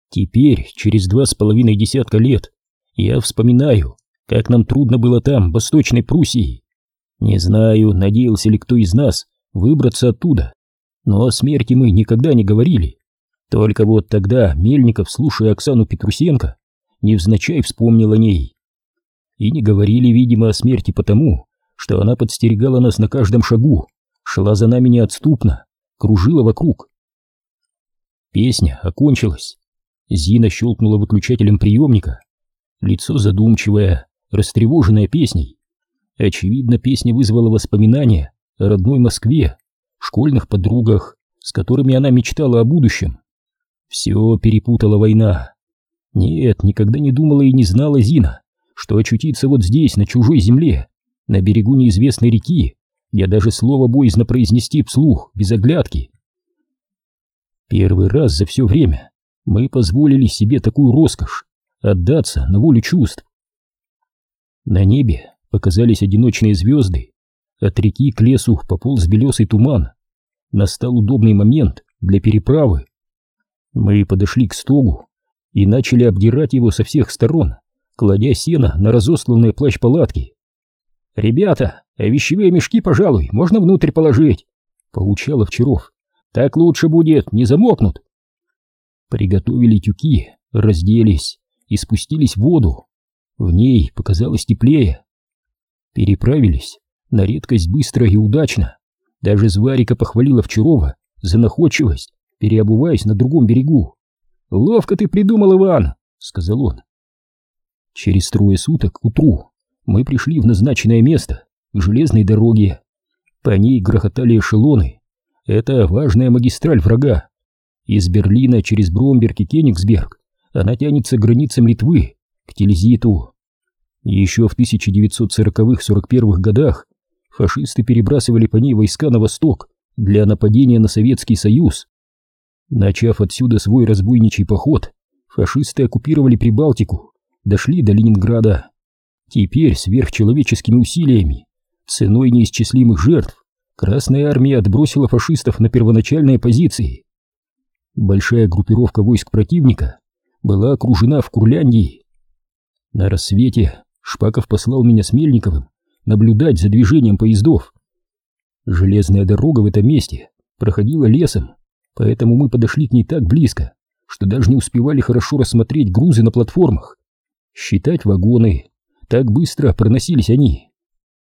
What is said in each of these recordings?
Теперь, через 2,5 десятка лет, я вспоминаю, как нам трудно было там, в Восточной Пруссии. Не знаю, надеялся ли кто из нас выбраться оттуда, но о смерти мы никогда не говорили. Только вот тогда Мельников, слушая Оксану Петрусенко, невзначай вспомнил о ней. И не говорили, видимо, о смерти потому, что она подстерегала нас на каждом шагу, шла за нами неотступно, кружила вокруг. Песня окончилась. Зина щелкнула выключателем приемника. Лицо задумчивое, растревоженное песней. Очевидно, песня вызвала воспоминания о родной Москве, школьных подругах, с которыми она мечтала о будущем. Все перепутала война. Нет, никогда не думала и не знала Зина, что очутиться вот здесь, на чужой земле, на берегу неизвестной реки, где даже слово боязно произнести вслух, без оглядки. Первый раз за все время мы позволили себе такую роскошь — отдаться на волю чувств. На небе показались одиночные звезды, от реки к лесу пополз белесый туман. Настал удобный момент для переправы. Мы подошли к стогу и начали обдирать его со всех сторон, кладя сено на разосланные плащ-палатки. «Ребята, а вещевые мешки, пожалуй, можно внутрь положить», — поучал Овчаров. «Так лучше будет, не замокнут». Приготовили тюки, разделись и спустились в воду. В ней показалось теплее. Переправились на редкость быстро и удачно. Даже Зварика похвалила Овчарова за находчивость, переобуваясь на другом берегу. «Ловко ты придумал, Иван», — сказал он. Через 3 суток к утру мы пришли в назначенное место, к железной дороге. По ней грохотали эшелоны. Это важная магистраль врага. Из Берлина через Бромберг и Кёнигсберг она тянется к границам Литвы, к Тильзиту. Еще в 1940-41 годах фашисты перебрасывали по ней войска на восток для нападения на Советский Союз. Начав отсюда свой разбойничий поход, фашисты оккупировали Прибалтику, дошли до Ленинграда. Теперь сверхчеловеческими усилиями, ценой неисчислимых жертв, Красная армия отбросила фашистов на первоначальные позиции. Большая группировка войск противника была окружена в Курляндии. На рассвете Шпаков послал меня с Мельниковым наблюдать за движением поездов. Железная дорога в этом месте проходила лесом, поэтому мы подошли к ней так близко, что даже не успевали хорошо рассмотреть грузы на платформах, считать вагоны. Так быстро проносились они.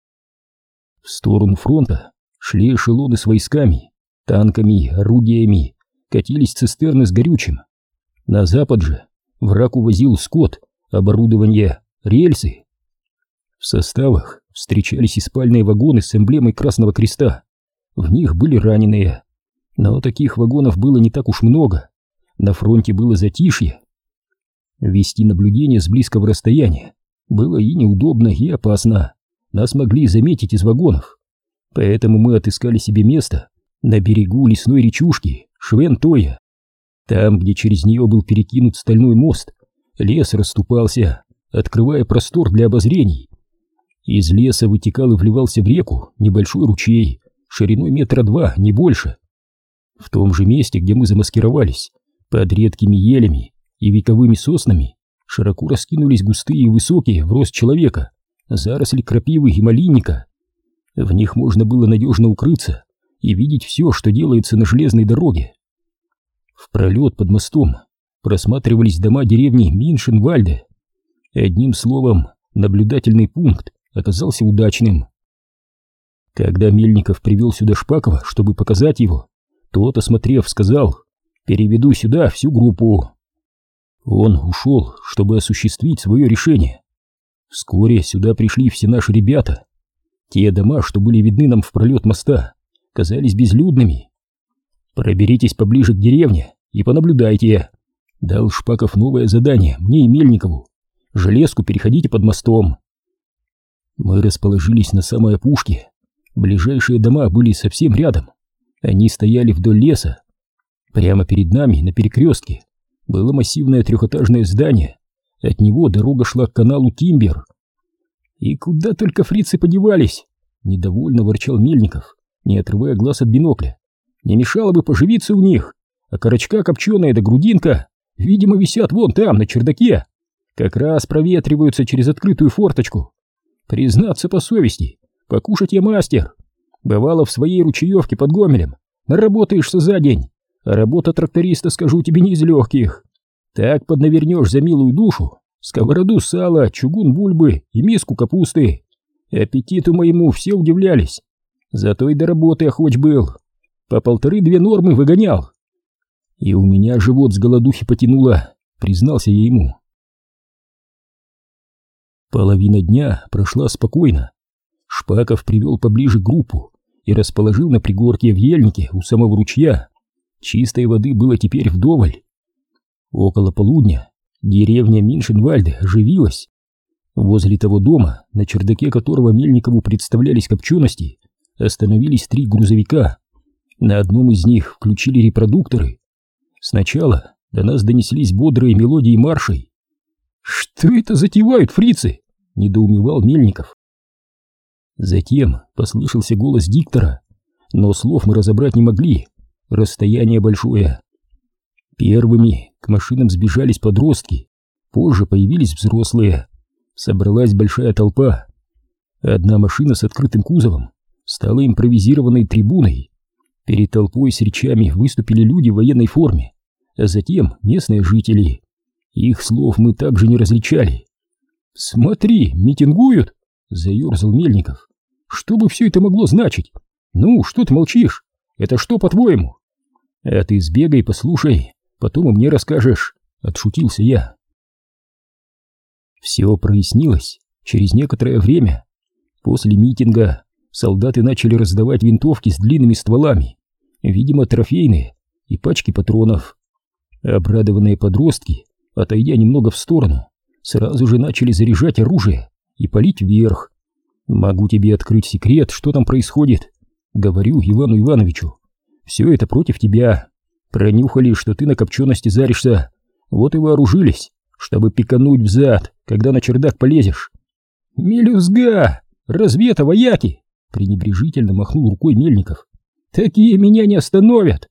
В сторону фронта шли эшелоны с войсками, танками, орудиями, катились цистерны с горючим. На запад же враг увозил скот, оборудование, рельсы. В составах встречались и спальные вагоны с эмблемой Красного Креста. В них были раненые. Но таких вагонов было не так уж много. На фронте было затишье. Вести наблюдение с близкого расстояния было и неудобно, и опасно. Нас могли заметить из вагонов. Поэтому мы отыскали себе место на берегу лесной речушки Швентоя. Там, где через нее был перекинут стальной мост, лес расступался, открывая простор для обозрений. Из леса вытекал и вливался в реку небольшой ручей, шириной 2 метра, не больше. В том же месте, где мы замаскировались, под редкими елями и вековыми соснами, широко раскинулись густые и высокие в рост человека заросли крапивы и малинника. В них можно было надежно укрыться и видеть все, что делается на железной дороге. В пролет под мостом просматривались дома деревни Миншенвальде. Одним словом, наблюдательный пункт оказался удачным. Когда Мельников привел сюда Шпакова, чтобы показать его, тот, осмотрев, сказал: «Переведу сюда всю группу». Он ушел, чтобы осуществить свое решение. Вскоре сюда пришли все наши ребята. Те дома, что были видны нам в пролет моста, казались безлюдными. «Проберитесь поближе к деревне и понаблюдайте», — дал Шпаков новое задание мне и Мельникову. «Железку переходите под мостом». Мы расположились на самой опушке. Ближайшие дома были совсем рядом. Они стояли вдоль леса. Прямо перед нами, на перекрестке, было массивное трехэтажное здание. От него дорога шла к каналу Тимбер. «И куда только фрицы подевались!» — недовольно ворчал Мельников, не отрывая глаз от бинокля. «Не мешало бы поживиться у них, а корочка копченая да грудинка Видимо, висят вон там, на чердаке. Как раз проветриваются через открытую форточку. Признаться по совести, покушать я мастер. Бывало, в своей ручаевке под Гомелем наработаешься за день, а работа тракториста, скажу тебе, не из легких. Так поднавернешь за милую душу сковороду сала, чугун бульбы и миску капусты. Аппетиту моему все удивлялись. Зато и до работы охоч был. По 1,5-2 нормы выгонял. И у меня живот с голодухи потянуло, признался я ему. Половина дня прошла спокойно. Шпаков привел поближе группу и расположил на пригорке в ельнике у самого ручья. Чистой воды было теперь вдоволь. Около полудня деревня Миншенвальде оживилась. Возле того дома, на чердаке которого Мельникову представлялись копчености, остановились 3 грузовика. На одном из них включили репродукторы. Сначала до нас донеслись бодрые мелодии маршей. «Что это затевают фрицы?» — недоумевал Мельников. Затем послышался голос диктора, но слов мы разобрать не могли, расстояние большое. Первыми к машинам сбежались подростки, позже появились взрослые. Собралась большая толпа. Одна машина с открытым кузовом стала импровизированной трибуной. Перед толпой с речами выступили люди в военной форме, а затем местные жители. Их слов мы также не различали. «Смотри, митингуют!» — заерзал Мельников. «Что бы все это могло значить? Ну, что ты молчишь? Это что, по-твоему?» «А ты сбегай, послушай, потом и мне расскажешь», — отшутился я. Все прояснилось через некоторое время. После митинга солдаты начали раздавать винтовки с длинными стволами, видимо, трофейные, и пачки патронов. Обрадованные подростки, отойдя немного в сторону, сразу же начали заряжать оружие и палить вверх. «Могу тебе открыть секрет, что там происходит», — говорю Ивану Ивановичу. «Все это против тебя. Пронюхали, что ты на копчености заришься, вот и вооружились, чтобы пикануть взад, когда на чердак полезешь». «Мелюзга! Разве это вояки?» — пренебрежительно махнул рукой Мельников. «Такие меня не остановят!»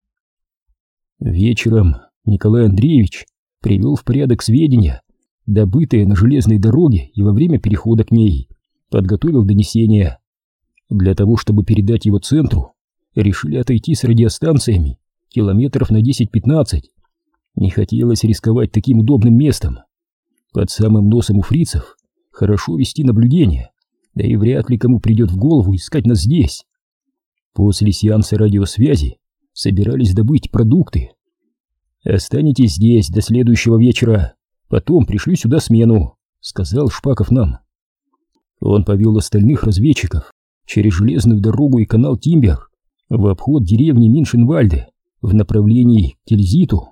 Вечером Николай Андреевич привел в порядок сведения, добытые на железной дороге и во время перехода к ней, подготовил донесение. Для того, чтобы передать его центру, решили отойти с радиостанциями километров на 10-15. Не хотелось рисковать таким удобным местом. Под самым носом у фрицев хорошо вести наблюдение, да и вряд ли кому придет в голову искать нас здесь. После сеанса радиосвязи собирались добыть продукты. «Останетесь здесь до следующего вечера, потом пришлю сюда смену», — сказал Шпаков нам. Он повел остальных разведчиков через железную дорогу и канал Тимбер в обход деревни Миншенвальде в направлении к Тильзиту.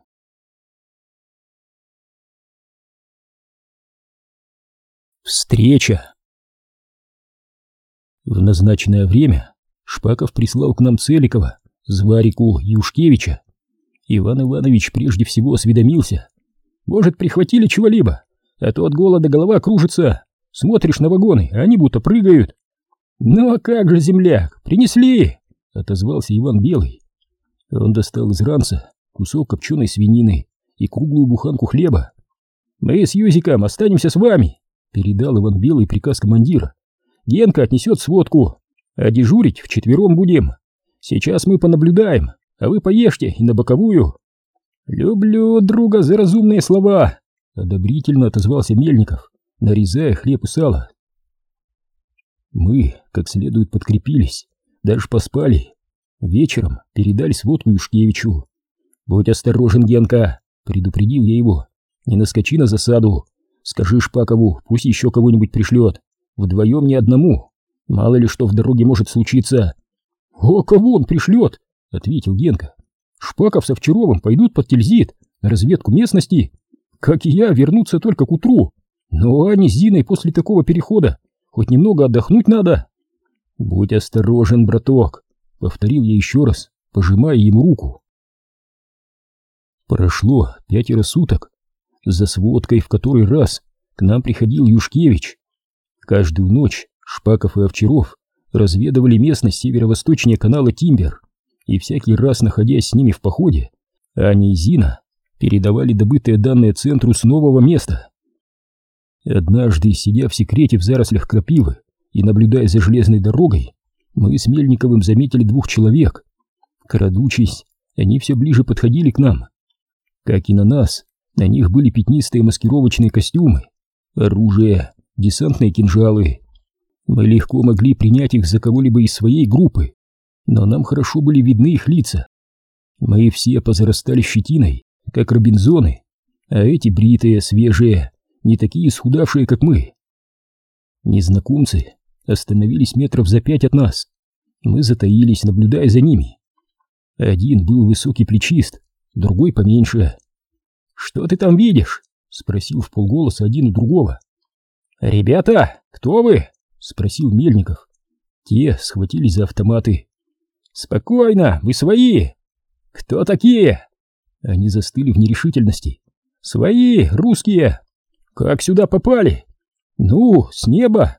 Встреча. В назначенное время Шпаков прислал к нам Целикова, Зварику и Ушкевича. Иван Иванович прежде всего осведомился. «Может, прихватили чего-либо? А то от голода голова кружится. Смотришь на вагоны, а они будто прыгают». «Ну а как же, земляк, принесли!» — отозвался Иван Белый. Он достал из ранца кусок копченой свинины и круглую буханку хлеба. «Мы с Юзиком останемся с вами», — передал Иван Белый приказ командира. «Генка отнесет сводку, а дежурить вчетвером будем. Сейчас мы понаблюдаем, а вы поешьте и на боковую». «Люблю друга за разумные слова», — одобрительно отозвался Мельников, нарезая хлеб и сало. Мы как следует подкрепились, даже поспали. Вечером передали сводку Юшкевичу. «Будь осторожен, Генка», — предупредил я его. «Не наскочи на засаду. Скажи Шпакову, пусть еще кого-нибудь пришлет. Вдвоем ни одному. Мало ли что в дороге может случиться». «О, кого он пришлет?» — ответил Генка. «Шпаков со Вчеровым пойдут под Тильзит на разведку местности. Как и я, вернутся только к утру. Но они с Зиной после такого перехода хоть немного отдохнуть надо». «Будь осторожен, браток», — повторил я еще раз, пожимая ему руку. Прошло 5 суток. За сводкой в который раз к нам приходил Юшкевич. Каждую ночь Шпаков и Овчаров разведывали местность северо-восточнее канала Тимбер, и всякий раз, находясь с ними в походе, Аня и Зина передавали добытые данные центру с нового места. Однажды, сидя в секрете в зарослях крапивы и наблюдая за железной дорогой, мы с Мельниковым заметили двух человек. Крадучись, они все ближе подходили к нам. Как и на нас, на них были пятнистые маскировочные костюмы, оружие, десантные кинжалы. Мы легко могли принять их за кого-либо из своей группы, но нам хорошо были видны их лица. Мы все позарастали щетиной, как робинзоны, а эти бритые, свежие, не такие исхудавшие, как мы. Незнакомцы остановились метров за 5 от нас. Мы затаились, наблюдая за ними. Один был высокий плечист, другой поменьше. «Что ты там видишь?» — спросил вполголоса один у другого. «Ребята, кто вы?» — спросил Мельников. Те схватились за автоматы. «Спокойно, вы свои!» «Кто такие?» Они застыли в нерешительности. «Свои, русские!» «Как сюда попали?» «Ну, с неба!»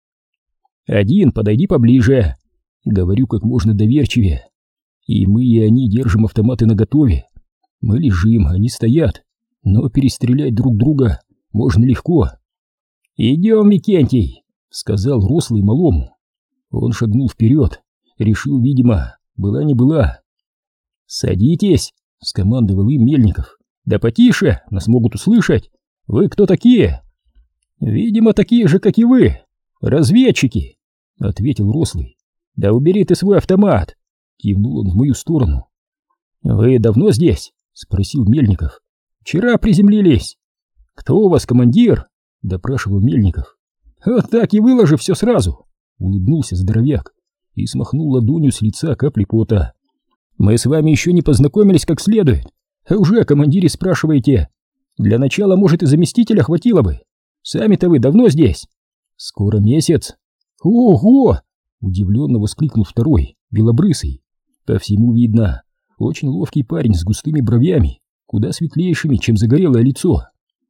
«Один, подойди поближе!» Говорю как можно доверчивее. И мы, и они держим автоматы наготове. Мы лежим, они стоят, но перестрелять друг друга можно легко. «Идем, Викентий!» — сказал рослый малому. Он шагнул вперед, решил, видимо, была не была. «Садитесь!» — скомандовал им Мельников. «Да потише, нас могут услышать! Вы кто такие?» «Видимо, такие же, как и вы, разведчики!» — ответил рослый. «Да убери ты свой автомат!» — кивнул он в мою сторону. «Вы давно здесь?» — спросил Мельников. «Вчера приземлились». «Кто у вас командир?» — допрашивал Мельников. «Вот так и выложи все сразу!» — улыбнулся здоровяк и смахнул ладонью с лица капли пота. «Мы с вами еще не познакомились как следует, а уже о командире спрашиваете. Для начала, может, и заместителя хватило бы. Сами-то вы давно здесь?» «Скоро месяц». «Ого!» — удивленно воскликнул второй, белобрысый. По всему видно, очень ловкий парень с густыми бровями, куда светлейшими, чем загорелое лицо.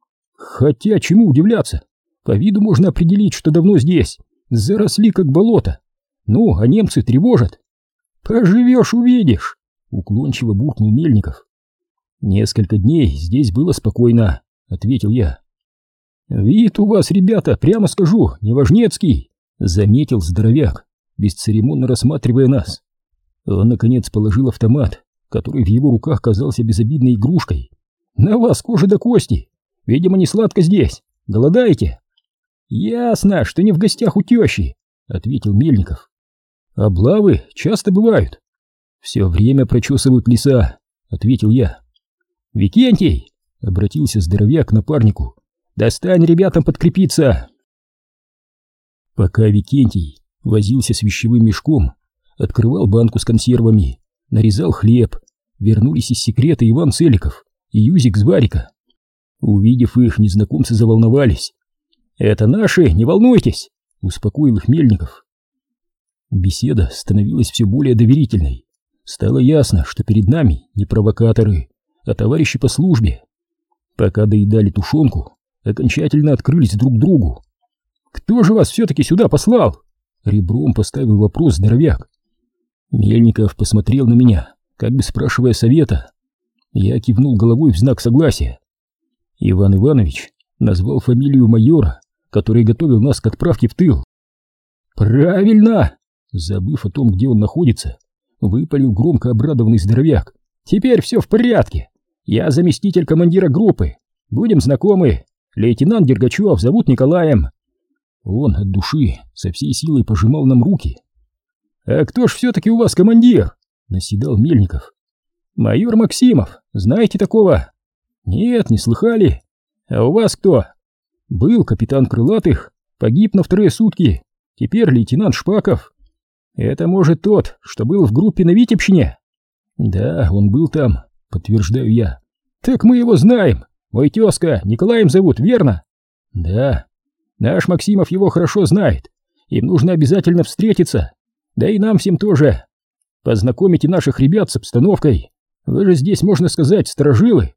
«Хотя чему удивляться? По виду можно определить, что давно здесь. Заросли, как болото. Ну, а немцы тревожат». «Поживешь, увидишь», — уклончиво буркнул Мельников. «Несколько дней здесь было спокойно», — ответил я. «Вид у вас, ребята, прямо скажу, неважнецкий», — заметил здоровяк, бесцеремонно рассматривая нас. Он, наконец, положил автомат, который в его руках казался безобидной игрушкой. «На вас кожа до кости. Видимо, не сладко здесь. Голодаете?» «Ясно, что не в гостях у тещи», — ответил Мельников. «Облавы часто бывают». «Все время прочесывают леса», — ответил я. «Викентий!» — обратился здоровяк к напарнику. «Достань ребятам подкрепиться!» Пока Викентий возился с вещевым мешком, открывал банку с консервами, нарезал хлеб, вернулись из секрета Иван Целиков и Юзик с Барика. Увидев их, незнакомцы заволновались. «Это наши, не волнуйтесь!» — успокоил их Мельников. Беседа становилась все более доверительной. Стало ясно, что перед нами не провокаторы, а товарищи по службе. Пока доедали тушенку, окончательно открылись друг другу. «Кто же вас все-таки сюда послал?» — ребром поставил вопрос здоровяк. Мельников посмотрел на меня, как бы спрашивая совета. Я кивнул головой в знак согласия. Иван Иванович назвал фамилию майора, который готовил нас к отправке в тыл. «Правильно!» — забыв о том, где он находится, выпалил громко обрадованный здоровяк. «Теперь все в порядке. Я заместитель командира группы. Будем знакомы. Лейтенант Дергачев, зовут Николаем». Он от души со всей силой пожимал нам руки. «А кто ж все-таки у вас командир?» — наседал Мельников. «Майор Максимов. Знаете такого?» «Нет, не слыхали. А у вас кто?» «Был капитан Крылатых, погиб на 2 сутки. Теперь лейтенант Шпаков». «Это, может, тот, что был в группе на Витебщине?» «Да, он был там», — подтверждаю я. «Так мы его знаем. Мой тезка Николаем зовут, верно?» «Да». «Наш Максимов его хорошо знает. Им нужно обязательно встретиться. Да и нам всем тоже. Познакомите наших ребят с обстановкой. Вы же здесь, можно сказать, сторожилы».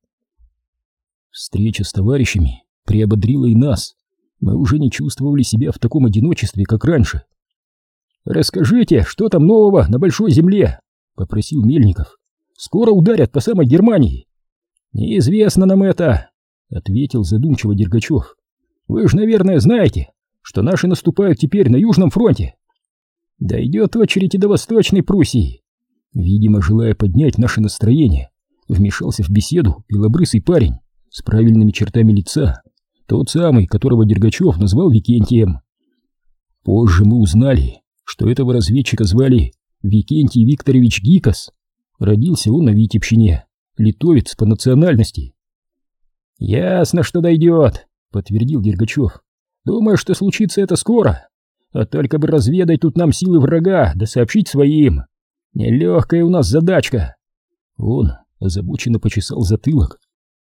Встреча с товарищами приободрила и нас. Мы уже не чувствовали себя в таком одиночестве, как раньше. «Расскажите, что там нового на Большой Земле?» — попросил Мельников. «Скоро ударят по самой Германии». «Неизвестно нам это», — ответил задумчиво Дергачев. «Вы же, наверное, знаете, что наши наступают теперь на Южном фронте. Дойдет очередь и до Восточной Пруссии». Видимо, желая поднять наше настроение, вмешался в беседу белобрысый парень с правильными чертами лица, тот самый, которого Дергачев назвал Викентием. Позже мы узнали, что этого разведчика звали Викентий Викторович Гикас. Родился он на Витебщине, литовец по национальности. «Ясно, что дойдет», — подтвердил Дергачев. «Думаю, что случится это скоро. А только бы разведать тут нам силы врага, да сообщить своим. Нелегкая у нас задачка». Он озабоченно почесал затылок.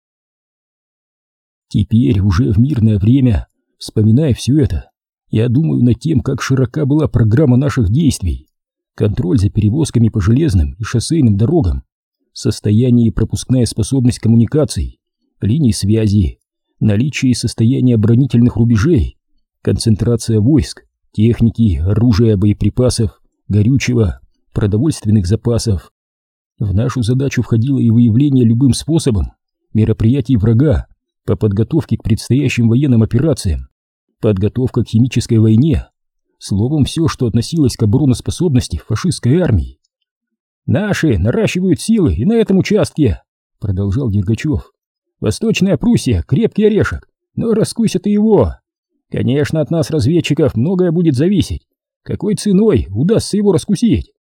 Теперь, уже в мирное время, вспоминая все это, я думаю над тем, как широка была программа наших действий. Контроль за перевозками по железным и шоссейным дорогам, состояние и пропускная способность коммуникаций, линий связи, наличие и состояние оборонительных рубежей, концентрация войск, техники, оружия, боеприпасов, горючего, продовольственных запасов. В нашу задачу входило и выявление любым способом мероприятий врага по подготовке к предстоящим военным операциям, подготовка к химической войне, словом, все, что относилось к обороноспособности фашистской армии. «Наши наращивают силы и на этом участке», — продолжал Дергачев. «Восточная Пруссия — крепкий орешек, но раскусят и его. Конечно, от нас, разведчиков, многое будет зависеть. Какой ценой удастся его раскусить?